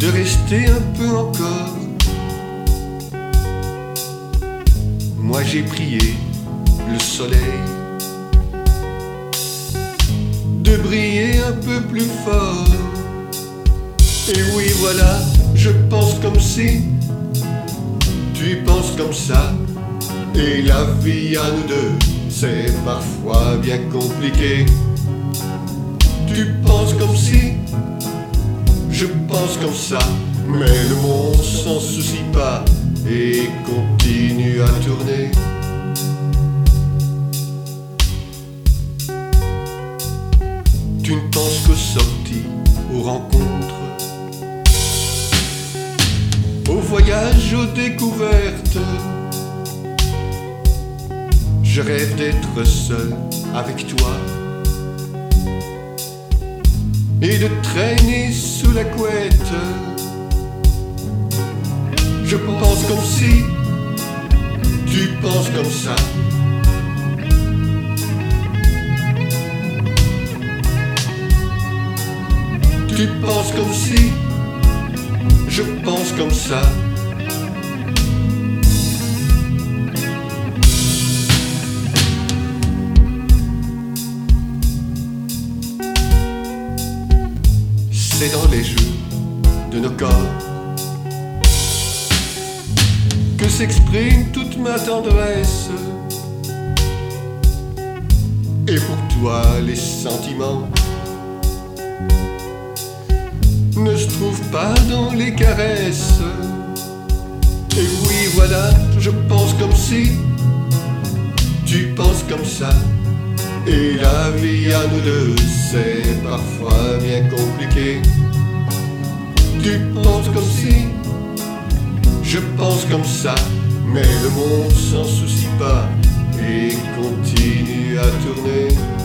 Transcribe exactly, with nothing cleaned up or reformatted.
de rester un peu encore. Moi j'ai prié le soleil de briller un peu plus fort. Et oui voilà, je pense comme si tu penses comme ça. Et la vie à nous deux, c'est parfois bien compliqué. Tu penses comme si je pense comme ça, mais le monde s'en soucie pas et continue à tourner. Tu ne penses qu'aux sorties, aux rencontres, aux voyages, aux découvertes. Je rêve d'être seul avec toi et de traîner sous la couette. Je pense comme si tu penses comme ça. Tu penses comme si je pense comme ça. C'est dans les jeux de nos corps que s'exprime toute ma tendresse. Et pour toi les sentiments ne se trouvent pas dans les caresses. Et oui voilà, je pense comme si tu penses comme ça. Et la vie à nous deux, c'est parfois bien compliqué. Tu penses comme si je pense comme ça, mais le monde s'en soucie pas et continue à tourner.